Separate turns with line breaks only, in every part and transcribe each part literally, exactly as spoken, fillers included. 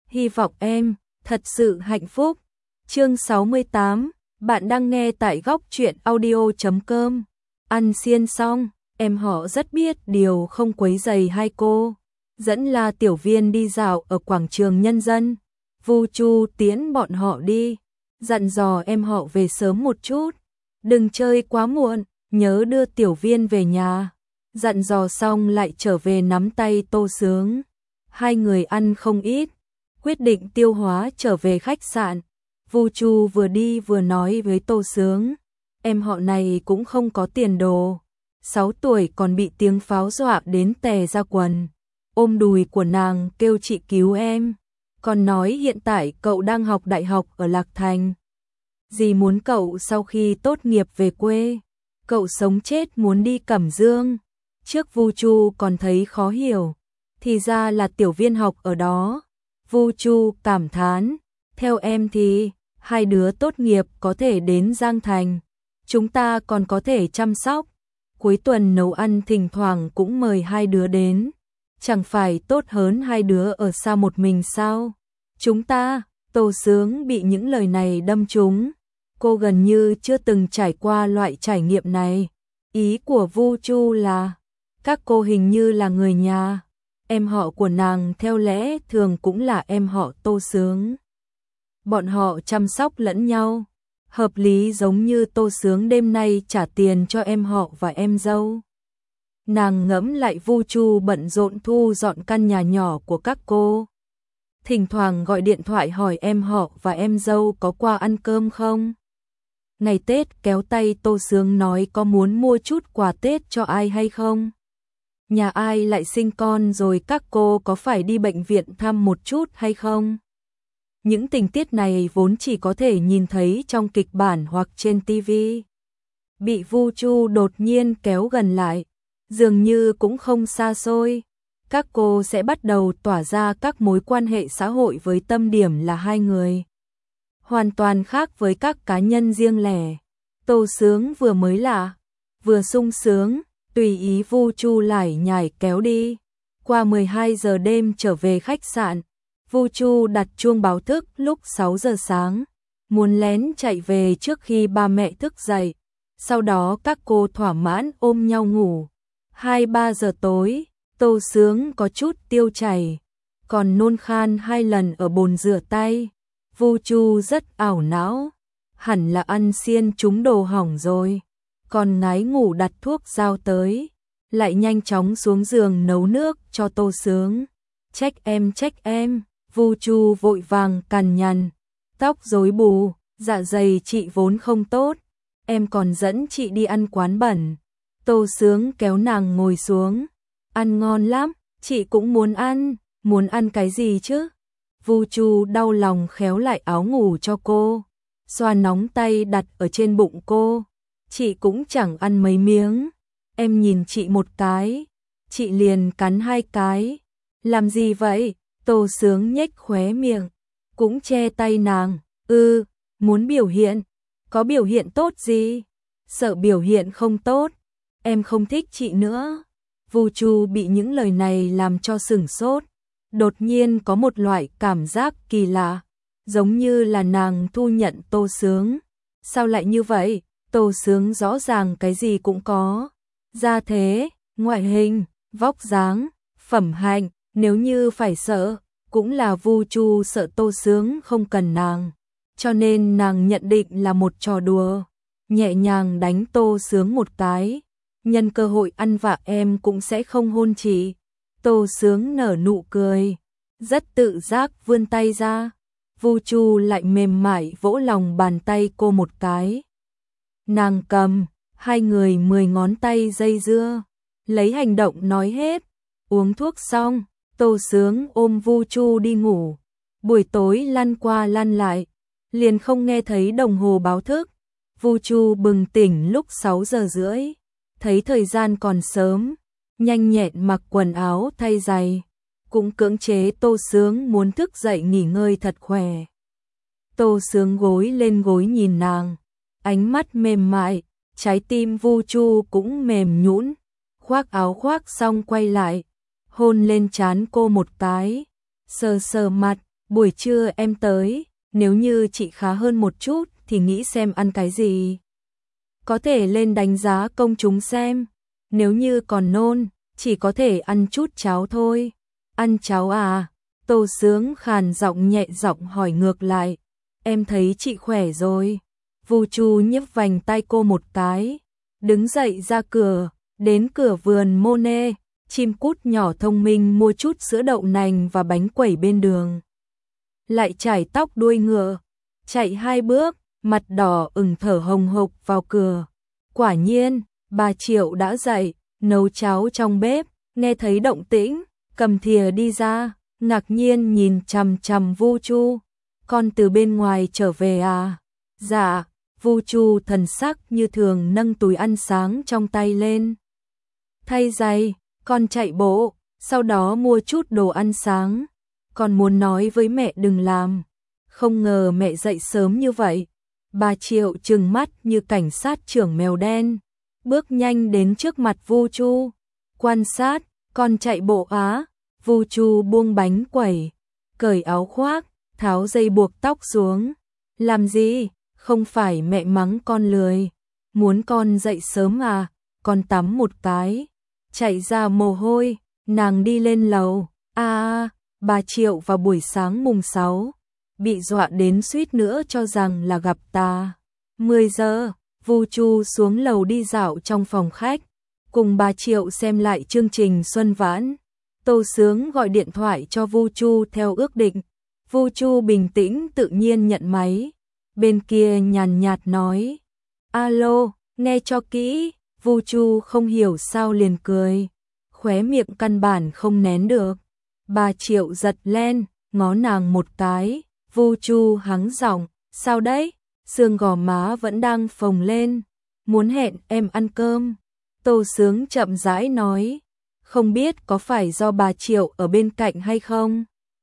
Hy vọng em thật sự hạnh phúc. Chương sáu mươi tám, bạn đang nghe tại góc truyện audio chấm com. Ăn xiên xong, em họ rất biết điều không quấy rầy hai cô, dẫn La Tiểu Viên đi dạo ở quảng trường nhân dân. Vu Chu tiễn bọn họ đi, dặn dò em họ về sớm một chút, đừng chơi quá muộn, nhớ đưa Tiểu Viên về nhà. Dặn dò xong lại trở về nắm tay Tô Sướng. Hai người ăn không ít, quyết định tiêu hóa trở về khách sạn. Vu Chu vừa đi vừa nói với Tô Sướng, em họ này cũng không có tiền đồ, sáu tuổi còn bị tiếng pháo dọa đến tè ra quần, ôm đùi của nàng kêu chị cứu em, còn nói hiện tại cậu đang học đại học ở Lạc Thành. Dì muốn cậu sau khi tốt nghiệp về quê, cậu sống chết muốn đi Cẩm Dương. Trước Vu Chu còn thấy khó hiểu, thì ra là Tiểu Viên học ở đó. Vu Chu cảm thán, theo em thì hai đứa tốt nghiệp có thể đến Giang Thành, chúng ta còn có thể chăm sóc, cuối tuần nấu ăn thỉnh thoảng cũng mời hai đứa đến, chẳng phải tốt hơn hai đứa ở xa một mình sao? Chúng ta, Tô Sướng bị những lời này đâm trúng, cô gần như chưa từng trải qua loại trải nghiệm này. Ý của Vu Chu là, các cô hình như là người nhà, em họ của nàng theo lẽ thường cũng là em họ Tô Sướng. Bọn họ chăm sóc lẫn nhau, hợp lý giống như Tô Sướng đêm nay trả tiền cho em họ và em dâu. Nàng ngẫm lại Vu Chu bận rộn thu dọn căn nhà nhỏ của các cô, thỉnh thoảng gọi điện thoại hỏi em họ và em dâu có qua ăn cơm không. Ngày Tết kéo tay Tô Sướng nói có muốn mua chút quà Tết cho ai hay không. Nhà ai lại sinh con rồi các cô có phải đi bệnh viện thăm một chút hay không? Những tình tiết này vốn chỉ có thể nhìn thấy trong kịch bản hoặc trên ti vi. Bị Vu Chu đột nhiên kéo gần lại, dường như cũng không xa xôi. Các cô sẽ bắt đầu tỏa ra các mối quan hệ xã hội với tâm điểm là hai người. Hoàn toàn khác với các cá nhân riêng lẻ. Tô Sướng vừa mới lạ, vừa sung sướng, tùy ý Vu Chu lải nhải kéo đi. Qua mười hai giờ đêm trở về khách sạn, Vu Chu đặt chuông báo thức lúc sáu giờ sáng, muốn lén chạy về trước khi ba mẹ thức dậy. Sau đó các cô thỏa mãn ôm nhau ngủ. hai ba giờ tối, Tô Sướng có chút tiêu chảy, còn nôn khan hai lần ở bồn rửa tay. Vu Chu rất ảo não, hẳn là ăn xiên trúng đồ hỏng rồi, còn ngái ngủ đặt thuốc dao tới, lại nhanh chóng xuống giường nấu nước cho Tô Sướng. Trách em trách em, Vu Chu vội vàng cằn nhằn, tóc rối bù, dạ dày chị vốn không tốt, em còn dẫn chị đi ăn quán bẩn. Tô Sướng kéo nàng ngồi xuống, ăn ngon lắm, chị cũng muốn ăn, muốn ăn cái gì chứ? Vu Chu đau lòng khéo lại áo ngủ cho cô, xoa nóng tay đặt ở trên bụng cô. Chị cũng chẳng ăn mấy miếng, em nhìn chị một cái, chị liền cắn hai cái. Làm gì vậy? Tô Sướng nhếch khóe miệng, cũng che tay nàng. Ừ, muốn biểu hiện. Có biểu hiện tốt gì? Sợ biểu hiện không tốt, em không thích chị nữa. Vu Chu bị những lời này làm cho sửng sốt, đột nhiên có một loại cảm giác kỳ lạ, giống như là nàng thu nhận Tô Sướng. Sao lại như vậy? Tô Sướng rõ ràng cái gì cũng có, gia thế, ngoại hình, vóc dáng, phẩm hạnh, nếu như phải sợ, cũng là Vu Chu sợ Tô Sướng không cần nàng, cho nên nàng nhận định là một trò đùa, nhẹ nhàng đánh Tô Sướng một cái, nhân cơ hội ăn vạ em cũng sẽ không hôn chị. Tô Sướng nở nụ cười, rất tự giác vươn tay ra, Vu Chu lại mềm mại vỗ lòng bàn tay cô một cái. Nàng cầm, hai người mười ngón tay dây dưa, lấy hành động nói hết. Uống thuốc xong, Tô Sướng ôm Vu Chu đi ngủ. Buổi tối lăn qua lăn lại, liền không nghe thấy đồng hồ báo thức. Vu Chu bừng tỉnh lúc sáu giờ rưỡi, thấy thời gian còn sớm, nhanh nhẹn mặc quần áo thay giày, cũng cưỡng chế Tô Sướng muốn thức dậy nghỉ ngơi thật khỏe. Tô Sướng gối lên gối nhìn nàng, ánh mắt mềm mại, trái tim Vu Chu cũng mềm nhũn. Khoác áo khoác xong quay lại, hôn lên trán cô một cái, sờ sờ mặt, buổi trưa em tới, nếu như chị khá hơn một chút thì nghĩ xem ăn cái gì. Có thể lên đánh giá công chúng xem, nếu như còn nôn, chỉ có thể ăn chút cháo thôi. Ăn cháo à? Tô Sướng khàn giọng nhẹ giọng hỏi ngược lại. Em thấy chị khỏe rồi. Vu Chu nhấp vành tay cô một cái, đứng dậy ra cửa, đến cửa vườn Monet, chim cút nhỏ thông minh mua chút sữa đậu nành và bánh quẩy bên đường. Lại chải tóc đuôi ngựa, chạy hai bước, mặt đỏ ửng thở hồng hộc vào cửa. Quả nhiên, bà Triệu đã dậy, nấu cháo trong bếp, nghe thấy động tĩnh, cầm thìa đi ra, ngạc nhiên nhìn chằm chằm Vu Chu. Con từ bên ngoài trở về à? Dạ. Vu Chu thần sắc như thường nâng túi ăn sáng trong tay lên. Thay giày, con chạy bộ, sau đó mua chút đồ ăn sáng. Con muốn nói với mẹ đừng làm. Không ngờ mẹ dậy sớm như vậy. Bà Triệu trừng mắt như cảnh sát trưởng mèo đen, bước nhanh đến trước mặt Vu Chu. Quan sát, con chạy bộ á? Vu Chu buông bánh quẩy, cởi áo khoác, tháo dây buộc tóc xuống. Làm gì? Không phải mẹ mắng con lười, muốn con dậy sớm à? Con tắm một cái, chạy ra mồ hôi, nàng đi lên lầu. A, à, bà Triệu vào buổi sáng mùng sáu, bị dọa đến suýt nữa cho rằng là gặp tà. mười giờ, Vu Chu xuống lầu đi dạo trong phòng khách, cùng bà Triệu xem lại chương trình Xuân Vãn. Tô Sướng gọi điện thoại cho Vu Chu theo ước định. Vu Chu bình tĩnh tự nhiên nhận máy. Bên kia nhàn nhạt nói, alo, nghe cho kỹ. Vu Chu không hiểu sao liền cười, khóe miệng căn bản không nén được. Bà Triệu giật lên, ngó nàng một cái. Vu Chu hắng giọng, sao đấy? Xương gò má vẫn đang phồng lên, muốn hẹn em ăn cơm. Tô Sướng chậm rãi nói, không biết có phải do bà Triệu ở bên cạnh hay không?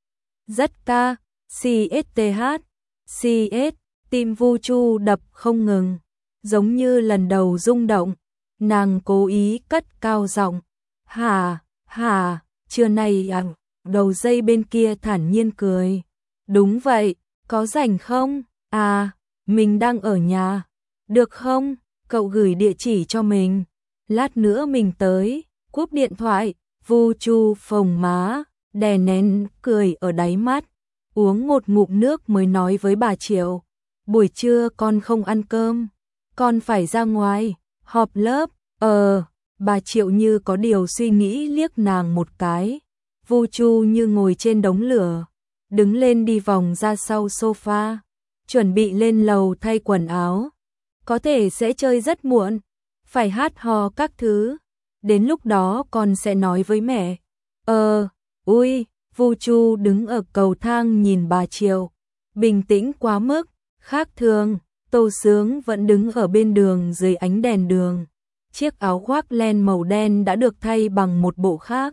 Rất ca, xê ét tê hát, xê ét. Tim Vu Chu đập không ngừng, giống như lần đầu rung động. Nàng cố ý cất cao giọng, hà, hà, trưa nay à? Đầu dây bên kia thản nhiên cười. Đúng vậy, có rảnh không? À, mình đang ở nhà. Được không? Cậu gửi địa chỉ cho mình. Lát nữa mình tới. Cúp điện thoại, Vu Chu phồng má, đè nén cười ở đáy mắt, uống một ngụm nước mới nói với bà Triệu. Buổi trưa con không ăn cơm, con phải ra ngoài, họp lớp. Ờ, bà Triệu như có điều suy nghĩ liếc nàng một cái. Vu Chu như ngồi trên đống lửa, đứng lên đi vòng ra sau sofa, chuẩn bị lên lầu thay quần áo. Có thể sẽ chơi rất muộn, phải hát hò các thứ. Đến lúc đó con sẽ nói với mẹ. Ờ, ui, Vu Chu đứng ở cầu thang nhìn bà Triệu, bình tĩnh quá mức. Khác thường, Tô Sướng vẫn đứng ở bên đường dưới ánh đèn đường. Chiếc áo khoác len màu đen đã được thay bằng một bộ khác.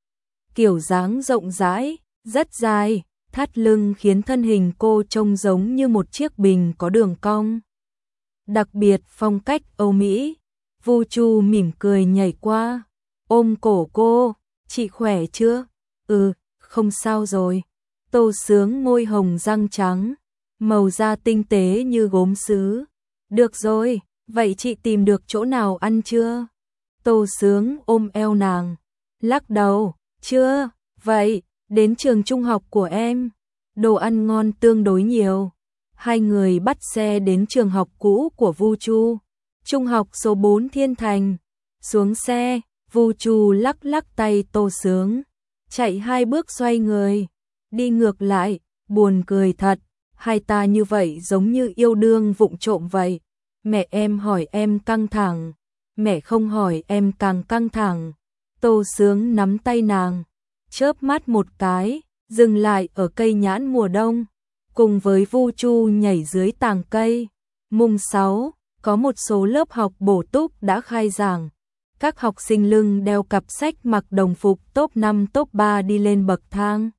Kiểu dáng rộng rãi, rất dài, thắt lưng khiến thân hình cô trông giống như một chiếc bình có đường cong. Đặc biệt phong cách Âu Mỹ. Vu Chu mỉm cười nhảy qua, ôm cổ cô, chị khỏe chưa? Ừ, không sao rồi. Tô Sướng môi hồng răng trắng, màu da tinh tế như gốm sứ. Được rồi, vậy chị tìm được chỗ nào ăn chưa? Tô Sướng ôm eo nàng, lắc đầu, chưa, vậy, đến trường trung học của em, đồ ăn ngon tương đối nhiều. Hai người bắt xe đến trường học cũ của Vu Chu, trung học số bốn Thiên Thành. Xuống xe, Vu Chu lắc lắc tay Tô Sướng, chạy hai bước xoay người, đi ngược lại, buồn cười thật. Hai ta như vậy giống như yêu đương vụng trộm vậy. Mẹ em hỏi em căng thẳng, mẹ không hỏi em càng căng thẳng. Tô Sướng nắm tay nàng, chớp mắt một cái, dừng lại ở cây nhãn mùa đông, cùng với Vu Chu nhảy dưới tàng cây. Mùng sáu, có một số lớp học bổ túc đã khai giảng. Các học sinh lưng đeo cặp sách mặc đồng phục top năm top ba đi lên bậc thang.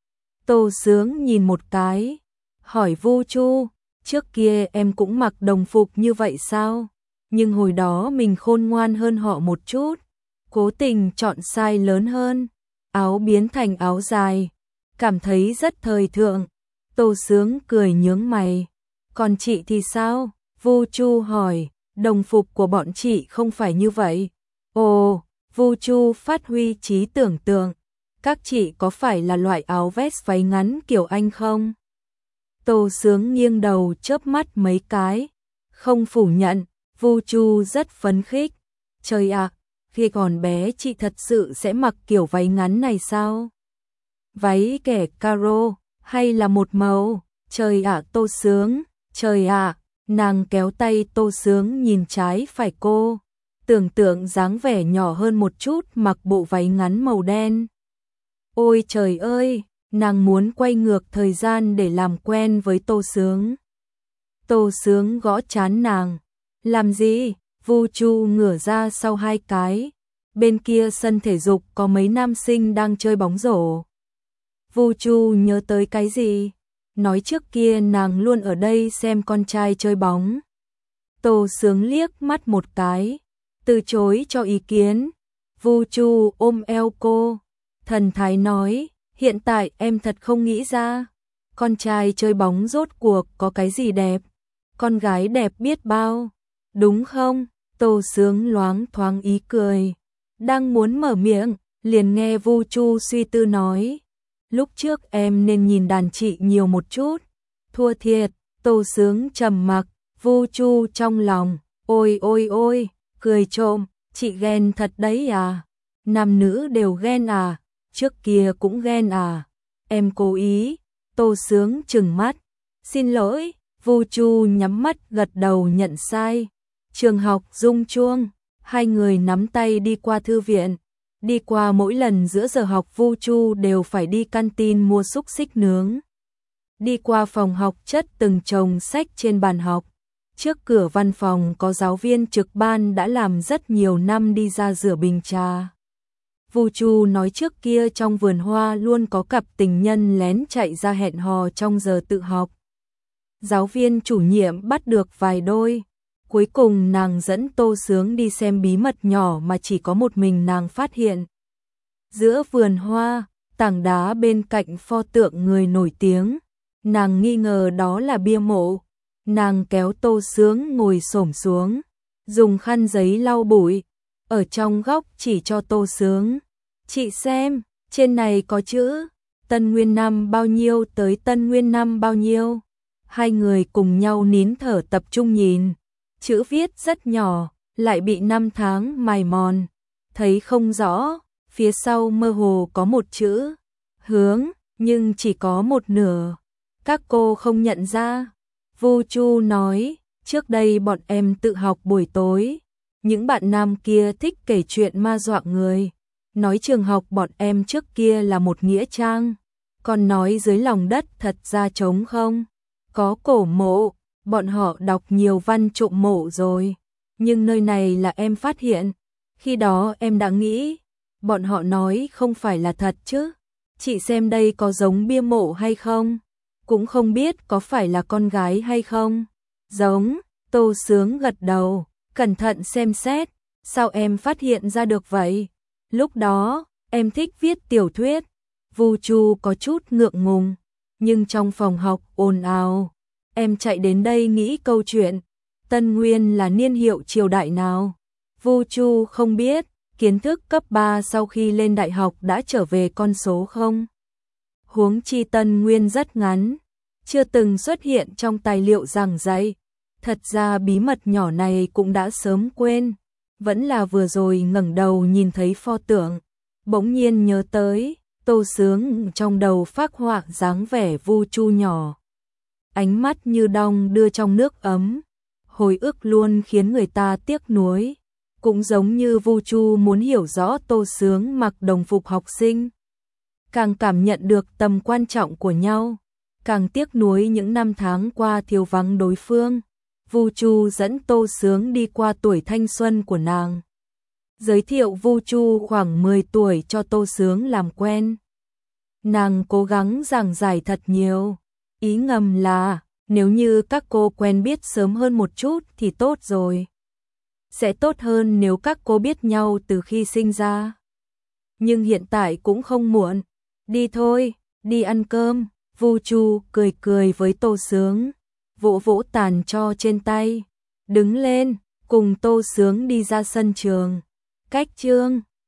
Tô Sướng nhìn một cái, hỏi Vu Chu, trước kia em cũng mặc đồng phục như vậy sao? Nhưng hồi đó mình khôn ngoan hơn họ một chút, cố tình chọn size lớn hơn, áo biến thành áo dài, cảm thấy rất thời thượng. Tô Sướng cười nhướng mày. Còn chị thì sao? Vu Chu hỏi, đồng phục của bọn chị không phải như vậy. Ồ, Vu Chu phát huy trí tưởng tượng. Các chị có phải là loại áo vest váy ngắn kiểu Anh không? Tô Sướng nghiêng đầu chớp mắt mấy cái. Không phủ nhận, Vu Chu rất phấn khích. Trời ạ, khi còn bé chị thật sự sẽ mặc kiểu váy ngắn này sao? Váy kẻ caro, hay là một màu? Trời ạ Tô Sướng, trời ạ, nàng kéo tay Tô Sướng nhìn trái phải cô. Tưởng tượng dáng vẻ nhỏ hơn một chút mặc bộ váy ngắn màu đen. Ôi trời ơi, nàng muốn quay ngược thời gian để làm quen với Tô Sướng. Tô Sướng gõ trán nàng. Làm gì? Vu Chu ngửa ra sau hai cái. Bên kia sân thể dục có mấy nam sinh đang chơi bóng rổ. Vu Chu nhớ tới cái gì? Nói trước kia nàng luôn ở đây xem con trai chơi bóng. Tô Sướng liếc mắt một cái, từ chối cho ý kiến. Vu Chu ôm eo cô, thần thái nói, hiện tại em thật không nghĩ ra. Con trai chơi bóng rốt cuộc có cái gì đẹp? Con gái đẹp biết bao, đúng không? Tô Sướng loáng thoáng ý cười. Đang muốn mở miệng, liền nghe Vu Chu suy tư nói. Lúc trước em nên nhìn đàn chị nhiều một chút. Thua thiệt, Tô Sướng trầm mặc. Vu Chu trong lòng, ôi ôi ôi, cười trộm, chị ghen thật đấy à? Nam nữ đều ghen à? Trước kia cũng ghen à? Em cố ý. Tô Sướng trừng mắt. Xin lỗi. Vu Chu nhắm mắt gật đầu nhận sai. Trường học rung chuông, hai người nắm tay đi qua thư viện. Đi qua mỗi lần giữa giờ học Vu Chu đều phải đi canteen mua xúc xích nướng. Đi qua phòng học chất từng chồng sách trên bàn học. Trước cửa văn phòng có giáo viên trực ban đã làm rất nhiều năm đi ra rửa bình trà. Vu Chu nói trước kia trong vườn hoa luôn có cặp tình nhân lén chạy ra hẹn hò trong giờ tự học. Giáo viên chủ nhiệm bắt được vài đôi. Cuối cùng nàng dẫn Tô Sướng đi xem bí mật nhỏ mà chỉ có một mình nàng phát hiện. Giữa vườn hoa, tảng đá bên cạnh pho tượng người nổi tiếng. Nàng nghi ngờ đó là bia mộ. Nàng kéo Tô Sướng ngồi xổm xuống, dùng khăn giấy lau bụi, ở trong góc chỉ cho Tô Sướng. Chị xem, trên này có chữ, Tân Nguyên năm bao nhiêu tới Tân Nguyên năm bao nhiêu. Hai người cùng nhau nín thở tập trung nhìn. Chữ viết rất nhỏ, lại bị năm tháng mài mòn, thấy không rõ. Phía sau mơ hồ có một chữ, hướng, nhưng chỉ có một nửa. Các cô không nhận ra. Vu Chu nói, trước đây bọn em tự học buổi tối. Những bạn nam kia thích kể chuyện ma dọa người. Nói trường học bọn em trước kia là một nghĩa trang. Còn nói dưới lòng đất thật ra trống không. Có cổ mộ, bọn họ đọc nhiều văn trộm mộ rồi. Nhưng nơi này là em phát hiện. Khi đó em đã nghĩ, bọn họ nói không phải là thật chứ. Chị xem đây có giống bia mộ hay không? Cũng không biết có phải là con gái hay không. Giống. Tô Sướng gật đầu, cẩn thận xem xét. Sao em phát hiện ra được vậy? Lúc đó, em thích viết tiểu thuyết. Vu Chu có chút ngượng ngùng, nhưng trong phòng học ồn ào. Em chạy đến đây nghĩ câu chuyện. Tân Nguyên là niên hiệu triều đại nào? Vu Chu không biết, kiến thức cấp ba sau khi lên đại học đã trở về con số không. Huống chi Tân Nguyên rất ngắn, chưa từng xuất hiện trong tài liệu giảng dạy. Thật ra bí mật nhỏ này cũng đã sớm quên, vẫn là vừa rồi ngẩng đầu nhìn thấy pho tượng, bỗng nhiên nhớ tới. Tô Sướng trong đầu phác họa dáng vẻ Vu Chu nhỏ, ánh mắt như đong đưa trong nước ấm, hồi ức luôn khiến người ta tiếc nuối. Cũng giống như Vu Chu muốn hiểu rõ Tô Sướng mặc đồng phục học sinh, càng cảm nhận được tầm quan trọng của nhau, càng tiếc nuối những năm tháng qua thiếu vắng đối phương. Vu Chu dẫn Tô Sướng đi qua tuổi thanh xuân của nàng, giới thiệu Vu Chu khoảng mười tuổi cho Tô Sướng làm quen. Nàng cố gắng giảng giải thật nhiều, ý ngầm là nếu như các cô quen biết sớm hơn một chút thì tốt rồi. Sẽ tốt hơn nếu các cô biết nhau từ khi sinh ra. Nhưng hiện tại cũng không muộn. Đi thôi, đi ăn cơm. Vu Chu cười cười với Tô Sướng, vỗ vỗ tàn tro trên tay, đứng lên, cùng Tô Sướng đi ra sân trường. Cách Trương